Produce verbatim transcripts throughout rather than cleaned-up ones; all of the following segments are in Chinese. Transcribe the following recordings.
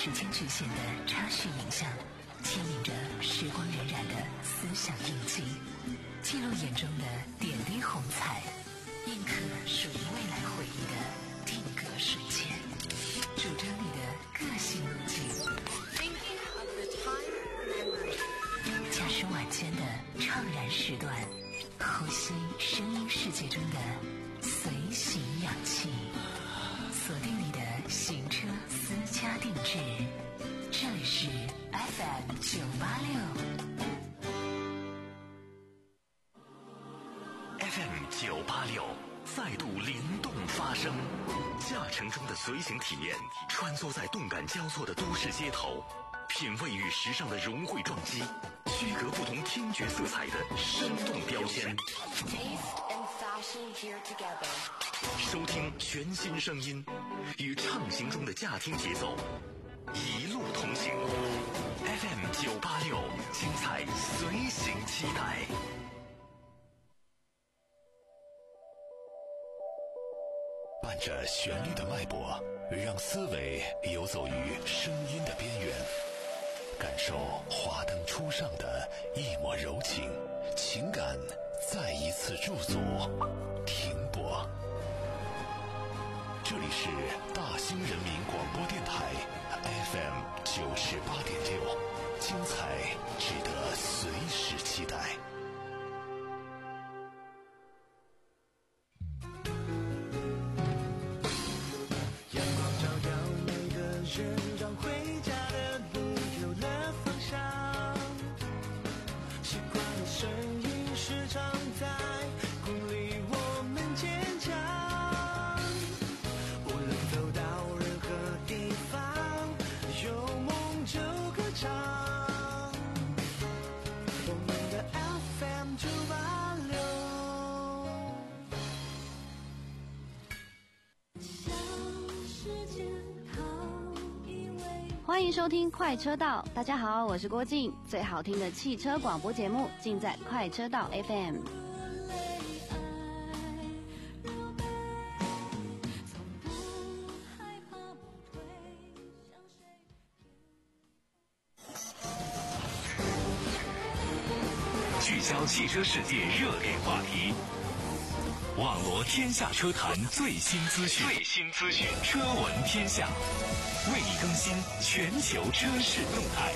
时间局限的插叙影像，牵引着时光荏苒的思想印记，记录眼中的点滴红彩，印刻属于未来回忆的定格瞬间，主张你的个性路径。驾驶晚间的怅然时段，呼吸声音世界中的随行氧气，锁定你的行车私家定制。这里是 F M 九八六 F M 九八六再度灵动发声，驾乘中的随行体验，穿梭在动感交错的都市街头，品味与时尚的融汇撞击，区隔不同听觉色彩的生动标签。收听全新声音，与畅行中的驾听节奏一路同行。F M 九八六，精彩随行期待。伴着旋律的脉搏，让思维游走于声音的边缘，感受华灯初上的一抹柔情，情感再一次驻足停泊。这里是大兴人民广播电台 F M 九十八点六，精彩值得随时期待。 阳光照耀每个人，让回家的路有了方向。习惯的声音时常在鼓励我们坚强。无论走到任何地方，有梦就歌唱。我们的 F M 九八六。 欢迎收听快车道，大家好，我是郭静，最好听的汽车广播节目尽在快车道 F M。 聚焦汽车世界热点话题，网罗天下车坛最新资讯，最新资讯，车闻天下，为你更新全球车市动态。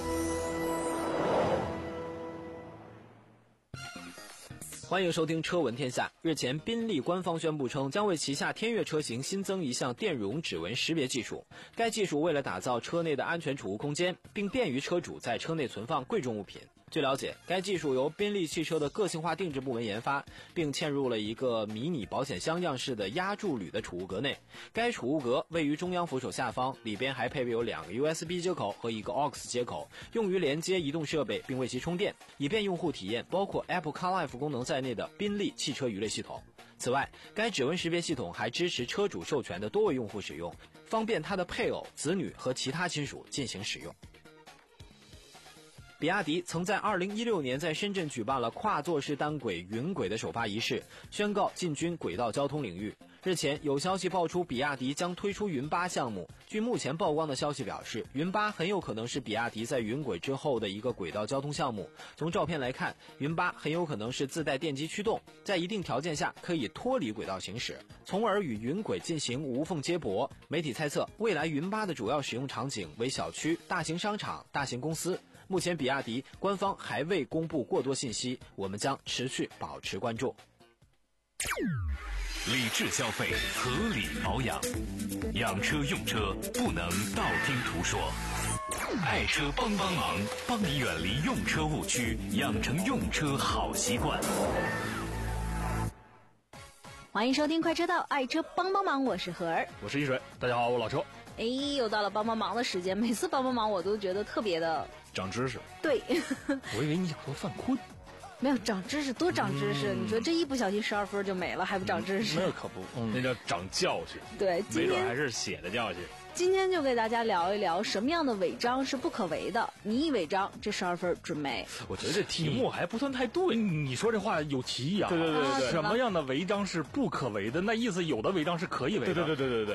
欢迎收听车闻天下。日前，宾利官方宣布称，将为旗下天越车型新增一项电容指纹识别技术。该技术为了打造车内的安全储物空间，并便于车主在车内存放贵重物品。据了解，该技术由宾利汽车的个性化定制部门研发，并嵌入了一个迷你保险箱样式的压铸铝的储物格内。该储物格位于中央扶手下方，里边还配备有两个 U S B 接口和一个 A U X 接口，用于连接移动设备并为其充电，以便用户体验包括 Apple CarLife 功能在内的宾利汽车娱乐系统。此外，该指纹识别系统还支持车主授权的多位用户使用，方便他的配偶、子女和其他亲属进行使用。比亚迪曾在二零一六年在深圳举办了跨座式单轨云轨的首发仪式，宣告进军轨道交通领域。日前有消息爆出，比亚迪将推出云八项目。据目前曝光的消息表示，云八很有可能是比亚迪在云轨之后的一个轨道交通项目。从照片来看，云八很有可能是自带电机驱动，在一定条件下可以脱离轨道行驶，从而与云轨进行无缝接驳。媒体猜测，未来云八的主要使用场景为小区、大型商场、大型公司。目前比亚迪官方还未公布过多信息，我们将持续保持关注。 理智消费，合理保养，养车用车不能道听途说。爱车帮帮忙，帮你远离用车误区，养成用车好习惯。 欢迎收听快车道，爱车帮帮忙，我是何儿， 我是一水，大家好，我老车。 哎，又到了帮帮忙的时间，每次帮帮忙我都觉得特别的长知识。 对， 我以为你想说犯困。 没有长知识，多长知识！嗯、你说这一不小心十二分就没了，还不长知识？ 那可不，嗯、那叫长教训。 对， 没准还是血的教训。 今天就给大家聊一聊什么样的违章是不可违的，你一违章，这十二分准没。 我觉得这题目还不算太对，你说这话有歧义啊。对对对对，什么样的违章是不可违的？那意思有的违章是可以违的。对对对对对对。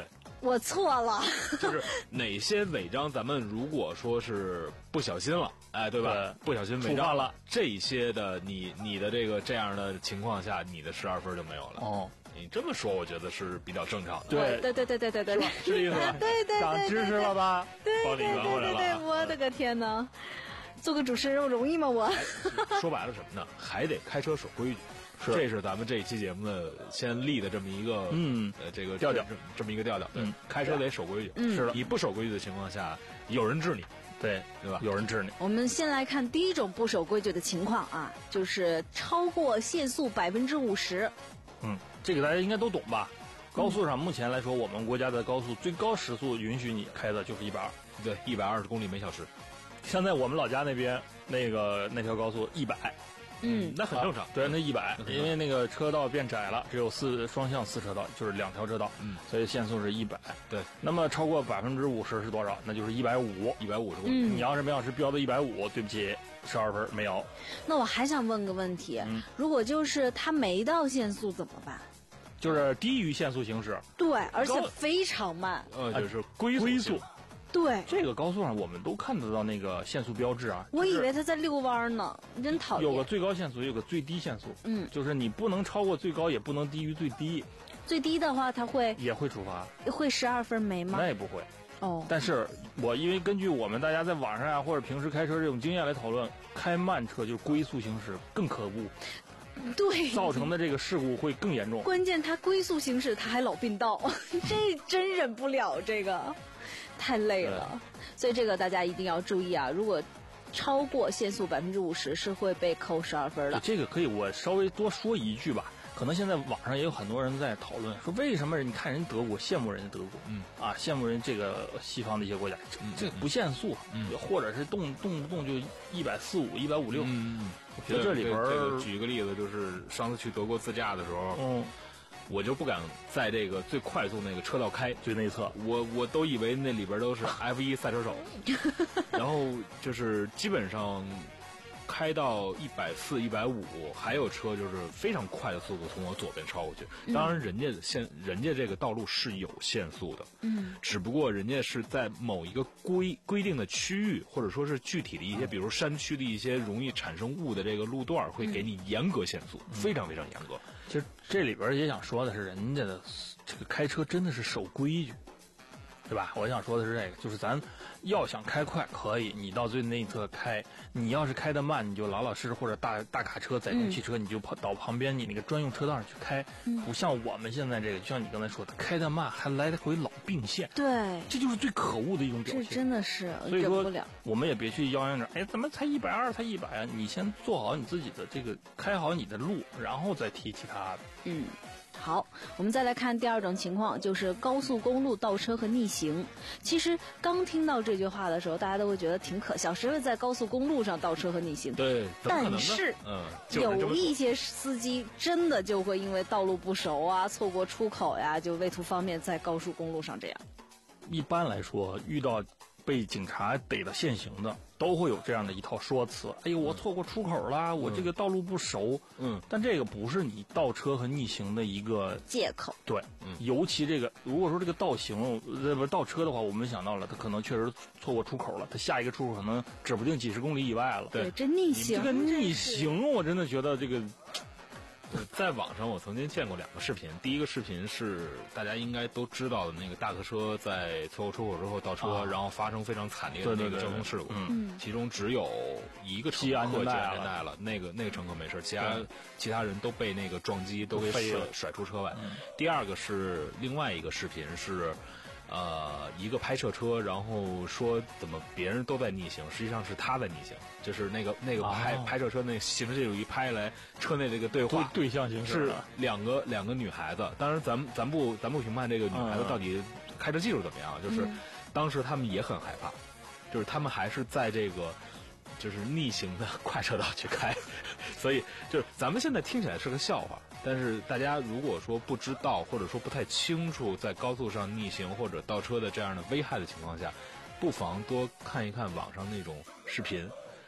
我错了。 就是哪些违章，咱们如果说是不小心了，哎，对吧？对，不小心违章了，这些的你你的这个这样的情况下，你的十二分就没有了。哦，你这么说，我觉得是比较正常的。 对对对对对对对， 是这意思吧？ 对对对， 长知识了吧？ 对对对对对，我的个天哪！做个主持人容易吗？我说白了什么呢？还得开车守规矩。是，这是咱们这一期节目的先立的这么一个嗯呃这个调调， 这么一个调调。嗯，开车得守规矩。 嗯， 是的，你不守规矩的情况下，有人治你。 对对吧？ 有人治你。 我们先来看第一种不守规矩的情况啊，就是超过限速百分之五十。 嗯，这个大家应该都懂吧？高速上目前来说，我们国家的高速最高时速允许你开的就是一百二， 对，一百二十公里每小时。 现在我们老家那边那个那条高速一百。 嗯， 那很正常。 啊、对，那一百，因为那个车道变窄了，只有四双向四车道，就是两条车道，嗯，所以限速是一百。 对， 那么超过百分之五十是多少？那就是一百五， 一百五十公里。 嗯， 你要是每小时标的一百五，对不起，十二分没有。 那我还想问个问题，嗯、如果就是他没到限速怎么办？ 就是低于限速行驶。 对，而且非常慢。 呃，就是龟龟速。 对， 这个高速上我们都看得到那个限速标志啊。 我以为他在遛弯呢，真讨厌。 有个最高限速，有个最低限速。 嗯， 就是你不能超过最高，也不能低于最低。 最低的话，他会也会处罚。 会十二分没吗？ 那也不会。 哦。 但是我因为根据我们大家在网上啊或者平时开车这种经验来讨论，开慢车就是龟速行驶更可恶。 对， 造成的这个事故会更严重。 关键他龟速行驶，他还老并道，这真忍不了，这个太累了。所以这个大家一定要注意啊！如果超过限速百分之五十，是会被扣十二分的。 这个可以，我稍微多说一句吧。可能现在网上也有很多人在讨论，说为什么你看人德国羡慕人家德国，嗯啊羡慕人这个西方的一些国家，嗯、这不限速，嗯，或者是动动不动就一百四五、一百五六。 嗯， 我觉得这里边、 这个、举一个例子，就是上次去德国自驾的时候，嗯。我就不敢在这个最快速那个车道开最内侧， 我我都以为那里边都是 F 一 赛车手，然后就是基本上开到一百四、一百五，还有车就是非常快的速度从我左边超过去。当然，人家限人家这个道路是有限速的，嗯，只不过人家是在某一个规规定的区域，或者说是具体的一些，比如山区的一些容易产生雾的这个路段，会给你严格限速，嗯、非常非常严格。 其实这里边也想说的是，人家的这个开车真的是守规矩，对吧？我想说的是这个，就是咱要想开快可以，你到最内侧开；你要是开得慢，你就老老实实或者大大卡车、载重汽车，嗯、你就跑到旁边你那个专用车道上去开。嗯、不像我们现在这个，就像你刚才说的，开得慢还来得回老并线。 对， 这就是最可恶的一种表现。 这真的是， 所以说我们也别去妖言着，哎，怎么才一百二，才一百啊？你先做好你自己的这个，开好你的路，然后再提其他的。 嗯。好，我们再来看第二种情况，就是高速公路倒车和逆行。其实刚听到这句话的时候，大家都会觉得挺可笑，谁会在高速公路上倒车和逆行？ 对， 但是， 嗯， 有一些司机真的就会因为道路不熟啊，错过出口呀，就为图方便在高速公路上这样。 一般来说，遇到被警察逮的现行的，都会有这样的一套说辞。哎呦，我错过出口啦，嗯、我这个道路不熟。嗯，但这个不是你倒车和逆行的一个借口。 对，嗯，尤其这个，如果说这个倒行呃不倒车的话，我们想到了，他可能确实错过出口了，他下一个出口可能指不定几十公里以外了。 对，这逆行， 这个逆行，我真的觉得这个。 在网上我曾经见过两个视频，第一个视频是大家应该都知道的那个大客车在错过出口之后倒车，啊、然后发生非常惨烈的那个交通事故，嗯，其中只有一个乘客系安全带了，那个那个乘客没事，其他其他人都被那个撞击都给甩甩出车外。嗯、第二个是另外一个视频是。呃，一个拍摄车，然后说怎么别人都在逆行，实际上是他在逆行，就是那个那个拍、哦、拍摄车那行车记录仪拍来车内这个对话对, 对象行驶是两个两个女孩子，当然咱们咱不咱不评判这个女孩子到底开车技术怎么样，嗯、就是当时他们也很害怕，就是他们还是在这个。就是逆行的快车道去开，所以就是咱们现在听起来是个笑话，但是大家如果说不知道或者说不太清楚在高速上逆行或者倒车的这样的危害的情况下，不妨多看一看网上那种视频，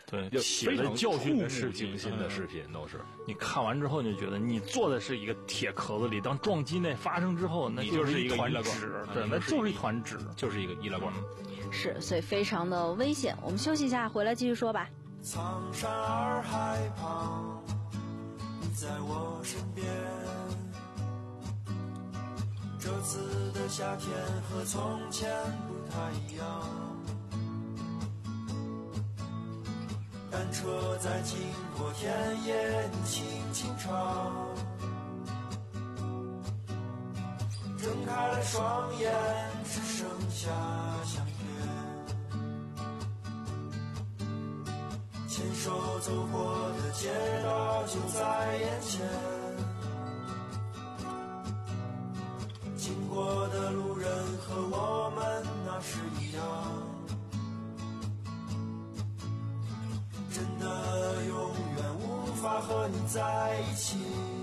对， 就写的教训的视惊心的视频都是。 你看完之后，你就觉得你坐的是一个铁壳子里，当撞击那发生之后，那就是一团纸，对，那就是一团纸， 就是一个易拉罐。 是，所以非常的危险。我们休息一下，回来继续说吧。 苍山洱海旁，你在我身边。这次的夏天和从前不太一样，单车在经过田野，你轻轻唱。睁开了双眼，只剩下相约。牵手走过的街道就在眼前，经过的路人和我们那是一样，真的永远无法和你在一起，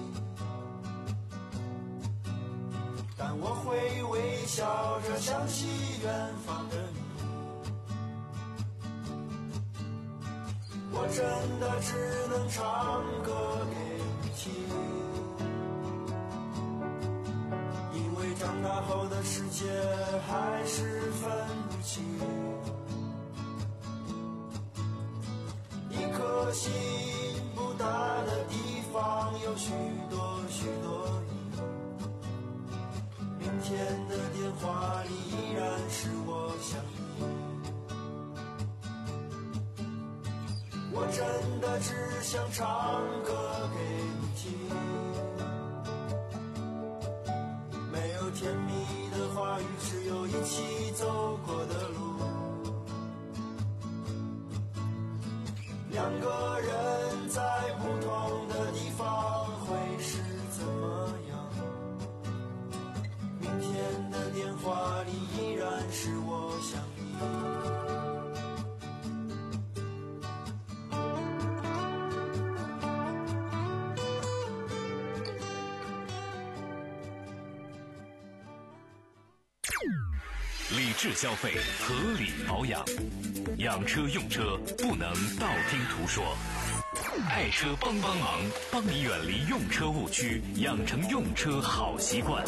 但我会微笑着想起远方的你。我真的只能唱歌给你听，因为长大后的世界还是分不清，一颗心不大的地方有许多许多你，明天的电话里依然是我想你。我真的只想唱歌给你听，没有甜蜜的话语，只有一起走过的路。两个人在不同的地方会是怎么样？明天的电话里依然是我想你。 理智消费，合理保养，养车用车不能道听途说。爱车帮帮忙，帮你远离用车误区，养成用车好习惯。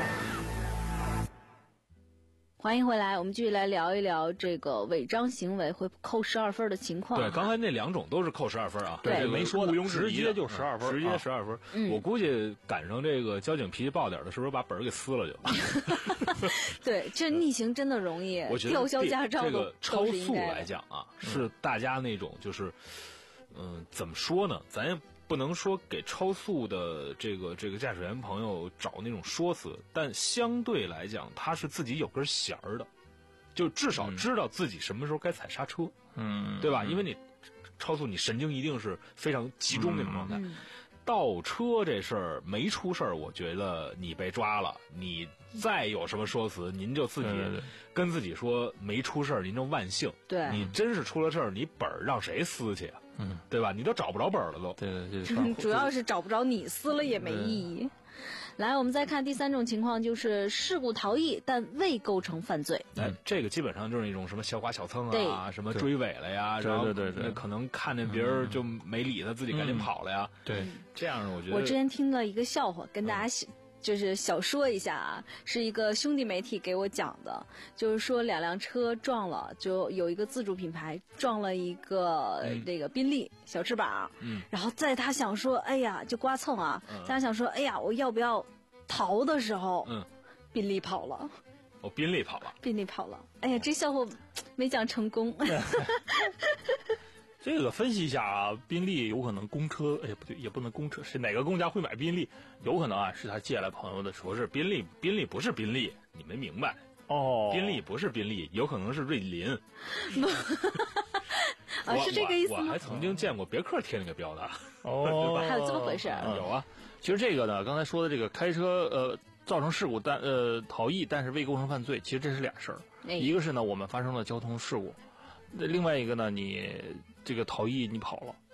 欢迎回来，我们继续来聊一聊这个违章行为会扣十二分的情况。 对，刚才那两种都是扣十二分啊。 对， 这没说的， 直接就十二分， 直接十二分。 嗯， 我估计赶上这个交警脾气暴点的，是不是把本儿给撕了就？ 对，这逆行真的容易， 我觉得吊销驾照这个超速来讲啊，是大家那种就是，嗯，怎么说呢？咱也不能说给超速的这个这个驾驶员朋友找那种说辞，但相对来讲，他是自己有根弦儿的。就至少知道自己什么时候该踩刹车， 嗯， 对吧？因为你超速，你神经一定是非常集中那种状态。嗯、倒车这事儿没出事儿，我觉得你被抓了，你再有什么说辞，您就自己跟自己说没出事儿，您就万幸。 对， 你真是出了事儿，你本儿让谁撕去啊？嗯，对吧？你都找不着本儿了都。 对对对， 主要是找不着你，撕了也没意义。来，我们再看第三种情况，就是事故逃逸但未构成犯罪。 哎，这个基本上就是一种什么小剐小蹭啊，什么追尾了呀，然后对对对， 可能看见别人就没理他，自己赶紧跑了呀。 对， 这样我觉得。 我之前听了一个笑话，跟大家就是小说一下啊，是一个兄弟媒体给我讲的，就是说两辆车撞了，就有一个自主品牌撞了一个这个宾利小翅膀， 嗯， 然后在他想说，哎呀，就刮蹭啊，在他想说，哎呀，我要不要逃的时候， 嗯， 宾利跑了， 哦，宾利跑了， 宾利跑了，哎呀，这笑话没讲成功。 这个分析一下啊，宾利有可能公车，哎不对，也不能公车，是哪个公家会买宾利？有可能啊，是他借来朋友的车。 不是宾利，宾利不是宾利，你没明白哦。 宾利不是宾利，有可能是瑞林。 啊，是这个意思吗？ 我还曾经见过别克贴那个标的。 哦， 还有这么回事？ 嗯、 有啊。 其实这个呢，刚才说的这个开车呃造成事故但呃逃逸，但是未构成犯罪，其实这是俩事儿。 哎、 一个是呢，我们发生了交通事故。另外一个呢，你这个逃逸你跑了，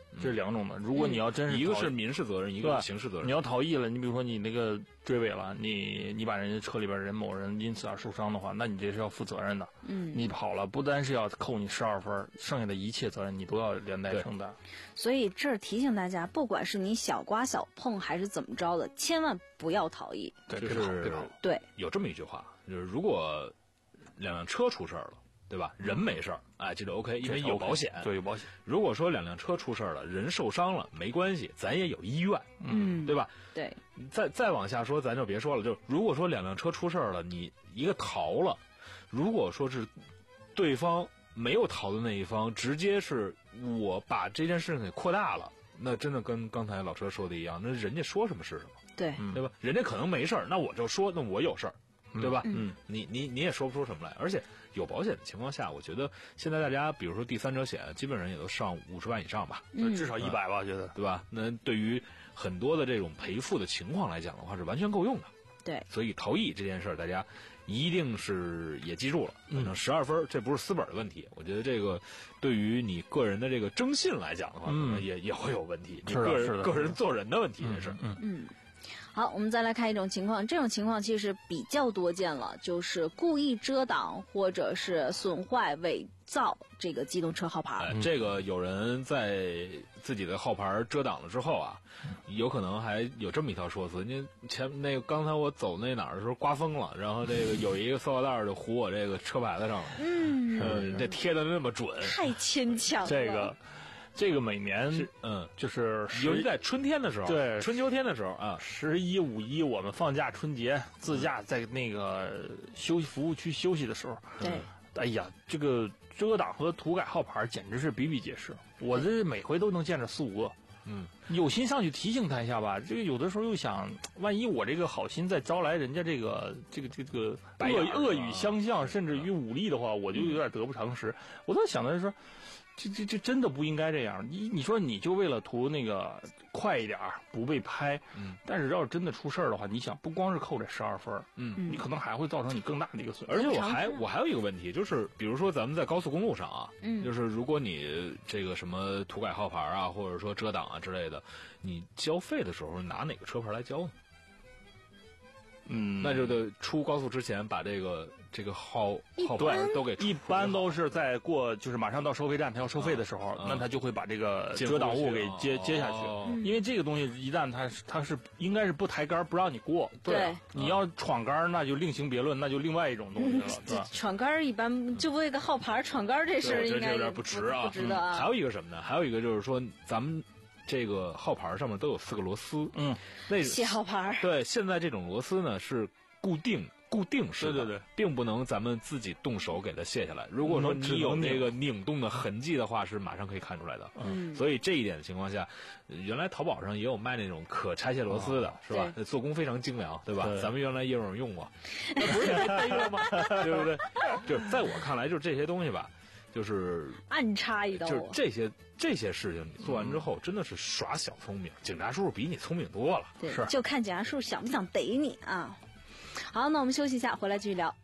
这是两种的。如果你要真是一个是民事责任，一个是刑事责任。 你要逃逸了，你比如说你那个追尾了，你你把人家车里边人某人因此而受伤的话，那你这是要负责任的。 嗯， 你跑了，不单是要扣你十二分，剩下的一切责任你都要连带承担。 所以这儿提醒大家，不管是你小刮小碰还是怎么着的，千万不要逃逸。 对， 就是对， 有这么一句话，就是如果两辆车出事了，对吧？人没事儿，哎，这就 OK， 因为有保险。 对，有保险。 如果说两辆车出事了，人受伤了，没关系，咱也有医院， 嗯， 对吧？ 对。 再再往下说，咱就别说了。就如果说两辆车出事了，你一个逃了，如果说是对方没有逃的那一方，直接是我把这件事情给扩大了，那真的跟刚才老车说的一样，那人家说什么是什么， 对， 对吧？人家可能没事儿，那我就说，那我有事儿。对吧？ 嗯， 你你你也说不出什么来，而且有保险的情况下，我觉得现在大家，比如说第三者险，基本上也都上五十万以上吧， 嗯、 至少一百吧，我觉得， 对吧？那对于很多的这种赔付的情况来讲的话，是完全够用的。 对， 所以逃逸这件事儿，大家一定是也记住了，反正十二分，这不是死本的问题。我觉得这个对于你个人的这个征信来讲的话，可能也也会有问题。你个人个人做人的问题，这是。 嗯嗯。好，我们再来看一种情况，这种情况其实比较多见了，就是故意遮挡或者是损坏、伪造这个机动车号牌。 哎，这个有人在自己的号牌遮挡了之后啊，有可能还有这么一条说辞：您前那个刚才我走那哪儿的时候刮风了，然后这个有一个塑料袋就糊我这个车牌子上了，嗯，呃、这贴的那么准， 太牵强了。 这个。这个每年是嗯， 就是尤其在春天的时候， 对春秋天的时候啊， 十一、五一我们放假、春节自驾在那个休息服务区休息的时候， 对， 哎呀，这个遮挡和涂改号牌简直是比比皆是，我这每回都能见着四五个。 嗯， 有心上去提醒他一下吧。这个有的时候又想，万一我这个好心再招来人家这个这个这个恶恶语相向，甚至于武力的话，我就有点得不偿失。我在想的是说。这这这真的不应该这样。你你说你就为了图那个快一点不被拍，嗯，但是要是真的出事儿的话，你想不光是扣这十二分，嗯，你可能还会造成你更大的一个损失。 而且我还我还有一个问题，就是比如说咱们在高速公路上啊，嗯，就是如果你这个什么涂改号牌啊，或者说遮挡啊之类的，你交费的时候拿哪个车牌来交呢？ 嗯， 那就得出高速之前把这个这个号号牌都给一般都是在过就是马上到收费站，他要收费的时候， 嗯、 那他就会把这个遮挡物给接接下去， 哦、 因为这个东西一旦它它是应该是不抬杆不让你过， 对， 你要闯杆那就另行别论，那就另外一种东西了，是吧？ 闯杆一般就为个号牌闯杆这事应该有点不值啊， 不值得啊。 还有一个什么呢？还有一个就是说咱们。这个号牌上面都有四个螺丝， 嗯， 那卸号牌。 对，现在这种螺丝呢是固定固定式的， 对对对， 并不能咱们自己动手给它卸下来。如果说你有那个拧动的痕迹的话，是马上可以看出来的。 嗯， 所以这一点的情况下，原来淘宝上也有卖那种可拆卸螺丝的，哦、是吧？做工非常精良，对吧？ 对咱们原来也有人用过，那不是也被逮了吗？对不对？就是在我看来，就是这些东西吧。就是暗插一刀， 就是这些这些事情，你做完之后真的是耍小聪明。警察叔叔比你聪明多了， 对， 是就看警察叔叔想不想逮你啊。好，那我们休息一下，回来继续聊。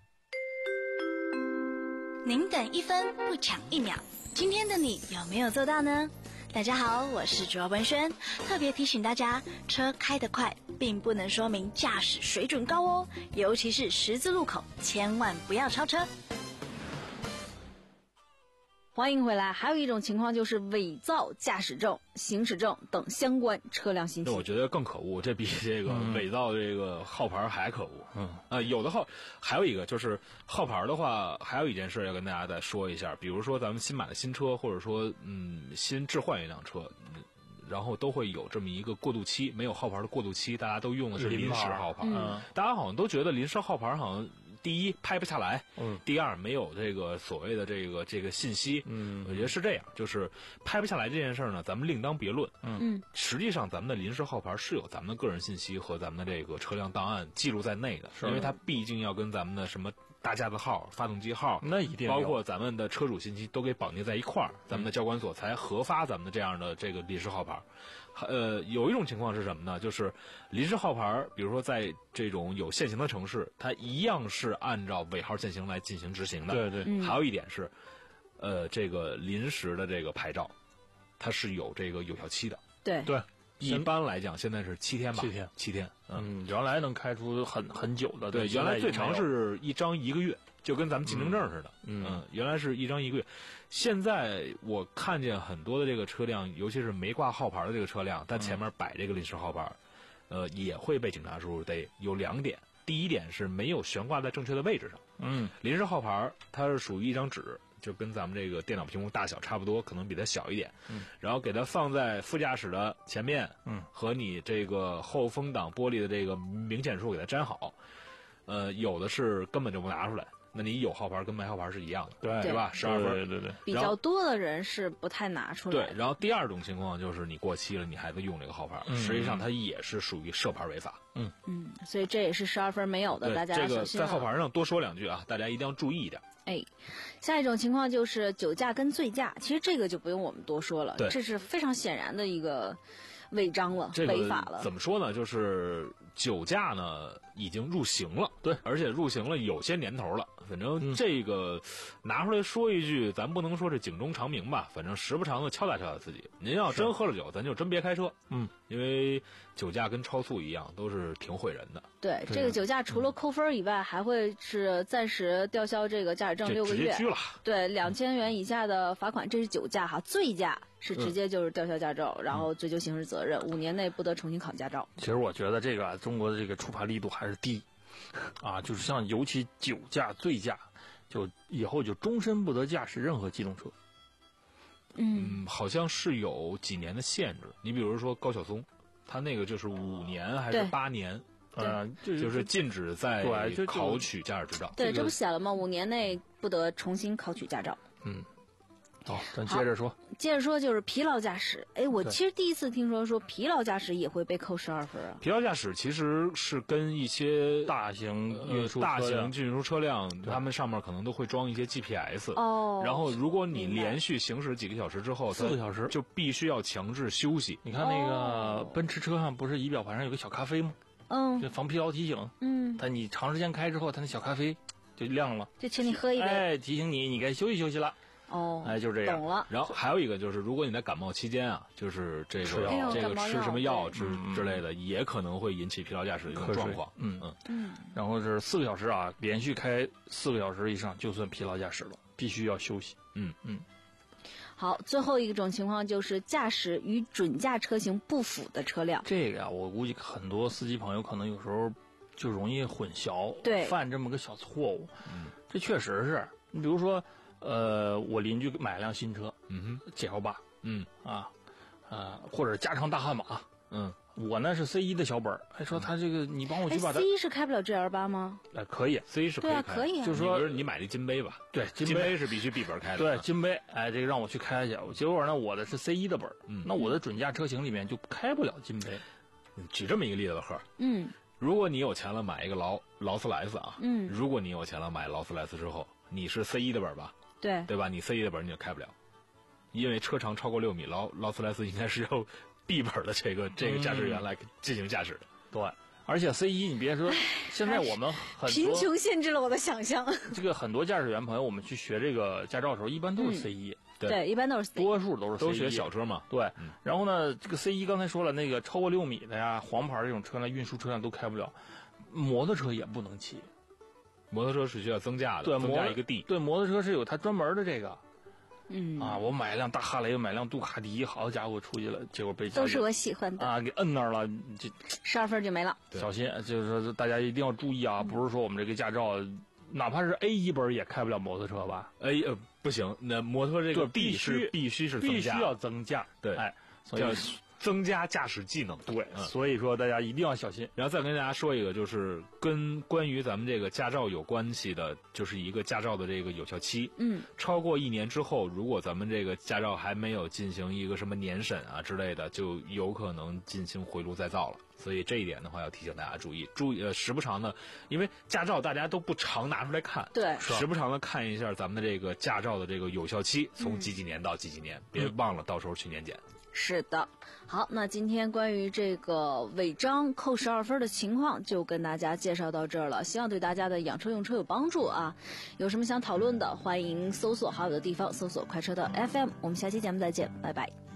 您等一分不抢一秒，今天的你有没有做到呢？大家好，我是卓文萱，特别提醒大家，车开得快并不能说明驾驶水准高哦，尤其是十字路口，千万不要超车。 欢迎回来。还有一种情况就是伪造驾驶证、行驶证等相关车辆信息。 我觉得更可恶，这比这个伪造这个号牌还可恶。嗯啊、呃，有的号还有一个就是号牌的话，还有一件事要跟大家再说一下，比如说咱们新买的新车，或者说嗯新置换一辆车。嗯然后都会有这么一个过渡期，没有号牌的过渡期，大家都用的是临时号牌。嗯，大家好像都觉得临时号牌好像第一拍不下来，嗯，第二没有这个所谓的这个这个信息，嗯，我觉得是这样，就是拍不下来这件事儿呢，咱们另当别论。嗯，实际上咱们的临时号牌是有咱们的个人信息和咱们的这个车辆档案记录在内的，因为它毕竟要跟咱们的什么大架子号、发动机号， 那一定包括咱们的车主信息都给绑定在一块儿，咱们的交管所才核发咱们的这样的这个临时号牌。呃，有一种情况是什么呢？就是临时号牌，比如说在这种有限行的城市，它一样是按照尾号限行来进行执行的。 对对。 还有一点是，呃，这个临时的这个牌照。 它是有这个有效期的。 对对， 一般来讲现在是七天吧， 七天， 七天。 嗯，原来能开出很很久的， 对，原来最长是一张一个月，就跟咱们进城证似的。 嗯， 嗯原来是一张一个月。现在我看见很多的这个车辆，尤其是没挂号牌的这个车辆，它前面摆这个临时号牌，嗯、呃，也会被警察叔叔逮。有两点，第一点是没有悬挂在正确的位置上。 嗯， 临时号牌它是属于一张纸，就跟咱们这个电脑屏幕大小差不多，可能比它小一点。 嗯， 然后给它放在副驾驶的前面， 嗯， 和你这个后风挡玻璃的这个明显处给它粘好。呃，有的是根本就不拿出来。那你有号牌跟没号牌是一样的， 对， 对吧？十二分， 对对对。 比较多的人是不太拿出来。 对，然后第二种情况就是你过期了，你还在用这个号牌， 嗯、 实际上它也是属于涉牌违法。 嗯嗯，所以这也是十二分没有的，大家这个小心、 在号牌上多说两句啊，大家一定要注意一点。 哎，下一种情况就是酒驾跟醉驾，其实这个就不用我们多说了，这是非常显然的一个违章了， 这个、 违法了。 怎么说呢？就是酒驾呢已经入刑了， 对， 而且入刑了有些年头了。反正这个拿出来说一句，咱不能说是警钟长鸣吧，反正时不常的敲打敲打自己。您要真喝了酒，咱就真别开车。 嗯， 因为酒驾跟超速一样，都是挺毁人的。 对，这个酒驾除了扣分以外，嗯、还会是暂时吊销这个驾驶证六个月， 直接拘了。 对，两千元以下的罚款，这是酒驾哈，醉驾是直接就是吊销驾照，嗯、然后追究刑事责任，五年内不得重新考驾照。 其实我觉得这个中国的这个处罚力度还是低。啊，就是像尤其酒驾、醉驾，就以后就终身不得驾驶任何机动车。 嗯， 嗯好像是有几年的限制。你比如说高晓松，他那个就是五年还是八年， 呃， 就是禁止再考取驾驶执照。 对，这不写了吗？五年内不得重新考取驾照。 嗯。好，咱接着说。 接着说就是疲劳驾驶。哎，我其实第一次听说说疲劳驾驶也会被扣十二分啊。 疲劳驾驶其实是跟一些大型运输、 呃、大型运输车辆，他们上面可能都会装一些 G P S。 哦。 然后，如果你连续行驶几个小时之后， 四个小时就必须要强制休息。 你看那个奔驰车上不是仪表盘上有个小咖啡吗？ 嗯。 就防疲劳提醒。 嗯。 但你长时间开之后，它那小咖啡就亮了， 就请你喝一杯， 哎，提醒你你该休息休息了。 哦， 哎，就这样。 懂了。 然后还有一个就是，如果你在感冒期间啊，就是这个这个吃什么药之之类的，也可能会引起疲劳驾驶的一种状况。 嗯嗯嗯。 然后是四个小时啊，连续开四个小时以上就算疲劳驾驶了，必须要休息。 嗯嗯。 好，最后一种情况就是驾驶与准驾车型不符的车辆。 这个呀、啊，我估计很多司机朋友可能有时候就容易混淆， 对， 犯这么个小错误。 嗯， 这确实是你比如说。呃，我邻居买辆新车， 嗯哼 ，G L 八， 嗯啊，呃，或者加长大汉马， 嗯， 我呢是 C 一的小本儿，还说他这个你帮我去把它 C 一是开不了 G L 八吗？ 哎，可以 ，C 一是可以开， 对啊，可以啊， 就是说你买的金杯吧， 对， 金杯是必须 B 本开的， 对，金杯，哎，这个让我去开去，结果呢，我的是 C 一的本儿， 嗯， 那我的准驾车型里面就开不了金杯。 举这么一个例子吧，贺， 嗯， 如果你有钱了买一个劳劳斯莱斯啊， 嗯， 如果你有钱了买劳斯莱斯之后，你是 C 一的本吧？ 对对吧？你 C 一的本你就开不了，因为车长超过六米，劳劳斯莱斯应该是要 B 本的这个这个驾驶员来进行驾驶的。 对，而且 C 一你别说，现在我们很多贫穷限制了我的想象。 这个很多驾驶员朋友，我们去学这个驾照的时候，一般都是 C 一、 嗯，对, 对，一般都是 C 一， 多数都是 C 一， 都学小车嘛。 对、 嗯， 然后呢，这个 C 一刚才说了，那个超过六米的呀，黄牌这种车辆，运输车辆都开不了，摩托车也不能骑。 摩托车是需要增驾的， 对， 增加一个 D。 对，摩托车是有它专门的这个。 嗯啊，我买一辆大哈雷，买辆杜卡迪，好家伙，出去了，结果被都是我喜欢的啊，给摁那儿了，这十二分就没了。 小心，就是说大家一定要注意啊， 嗯、 不是说我们这个驾照，哪怕是 A 一本也开不了摩托车吧 ？A 呃不行，那摩托这个 D 是必须是必须要增驾， 对， 哎，所以。 增加驾驶技能， 对、 嗯， 所以说大家一定要小心。 然后再跟大家说一个，就是跟关于咱们这个驾照有关系的，就是一个驾照的这个有效期。 嗯， 超过一年之后，如果咱们这个驾照还没有进行一个什么年审啊之类的，就有可能进行回炉再造了。所以这一点的话，要提醒大家注意，注意呃时不常的，因为驾照大家都不常拿出来看， 对， 时不常的看一下咱们的这个驾照的这个有效期，从几几年到几几年，嗯、别忘了到时候去年检。 是的，好，那今天关于这个违章扣十二分的情况就跟大家介绍到这儿了，希望对大家的养车用车有帮助啊！有什么想讨论的，欢迎搜索好友的地方搜索快车道 F M， 我们下期节目再见，拜拜。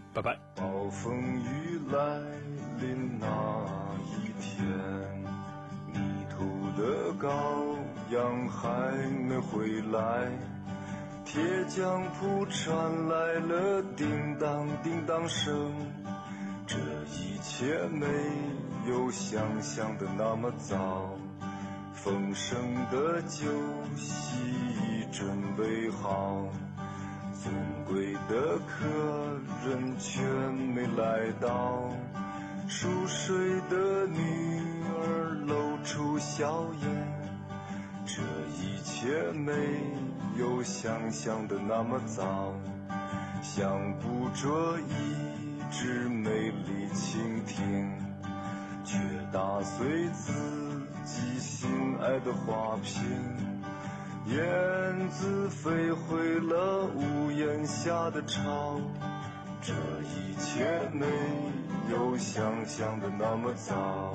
拜拜。 暴风雨来临那一天，迷途的羔羊还没回来，铁匠铺传来了叮当叮当声，这一切没有想象的那么早，丰盛的酒席已准备好，尊贵的客人全没来到，熟睡的女儿露出笑颜，这一切没有想象的那么早，像捕捉一只美丽蜻蜓，却打碎自己心爱的花瓶，燕子飞回了屋檐下的巢，这一切没有想象的那么早。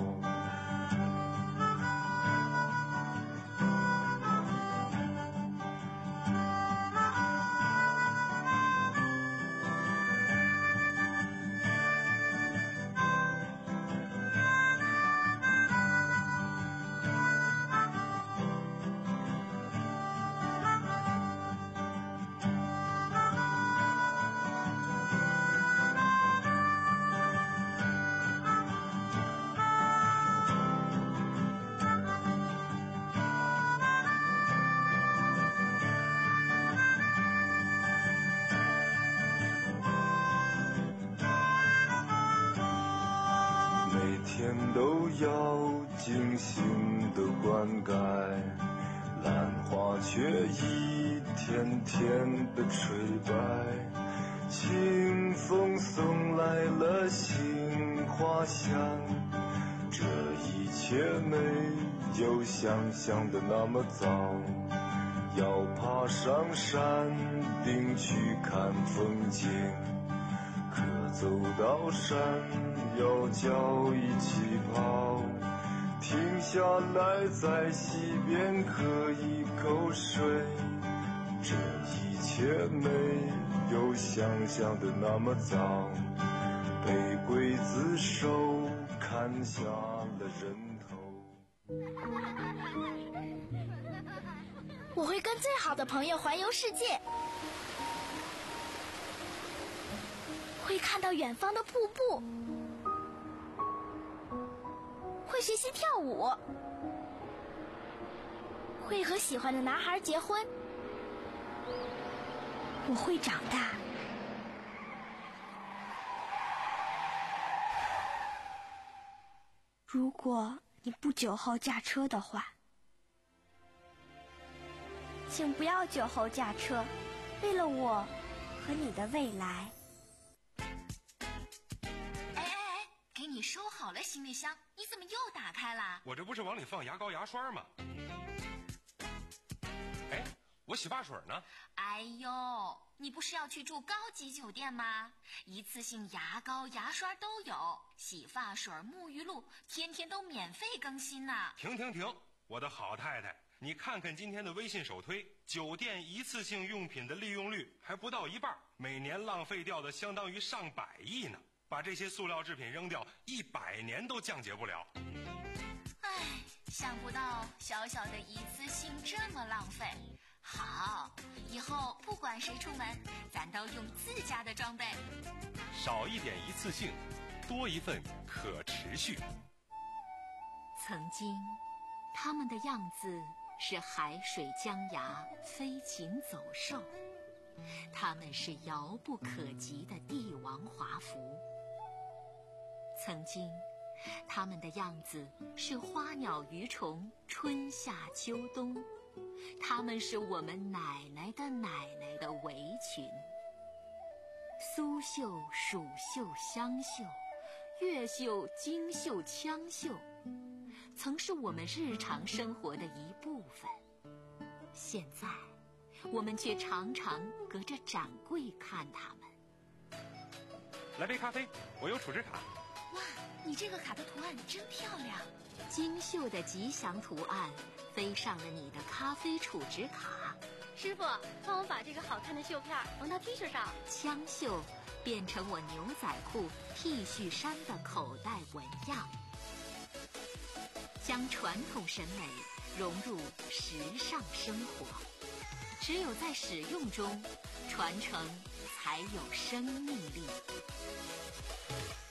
都要精心的灌溉，兰花却一天天的垂败，清风送来了杏花香，这一切没有想象的那么早，要爬上山顶去看风景，可走到山要脚一起跑，停下来在溪边喝一口水，这一切没有想象的那么早，被刽子手砍下了人头。 我会跟最好的朋友环游世界，会看到远方的瀑布，会学习跳舞，会和喜欢的男孩结婚。我会长大。如果你不酒后驾车的话，请不要酒后驾车，为了我和你的未来。 哎哎哎，给你收好了行李箱，你怎么又打开了？ 我这不是往里放牙膏牙刷吗？哎，我洗发水呢？ 哎呦，你不是要去住高级酒店吗？一次性牙膏牙刷都有，洗发水沐浴露天天都免费更新呢。 停停停，我的好太太，你看看今天的微信首推，酒店一次性用品的利用率还不到一半，每年浪费掉的相当于上百亿呢。把这些塑料制品扔掉，一百年都降解不了。 唉，想不到小小的一次性这么浪费。好，以后不管谁出门，咱都用自家的装备。 少一点一次性，多一份可持续。 曾经，他们的样子是海水江崖，飞禽走兽，他们是遥不可及的帝王华服。曾经，他们的样子是花鸟鱼虫，春夏秋冬，他们是我们奶奶的奶奶的围裙。苏绣、蜀绣、湘绣，越绣、京绣、羌绣，曾是我们日常生活的一部分。现在，我们却常常隔着展柜看他们。 来杯咖啡，我有储值卡。 哇，你这个卡的图案真漂亮，精绣的吉祥图案飞上了你的咖啡储值卡。 师傅，帮我把这个好看的绣片缝到 T 恤上。 枪绣变成我牛仔裤、T 恤衫的口袋纹样，将传统审美融入时尚生活。只有在使用中，传承才有生命力。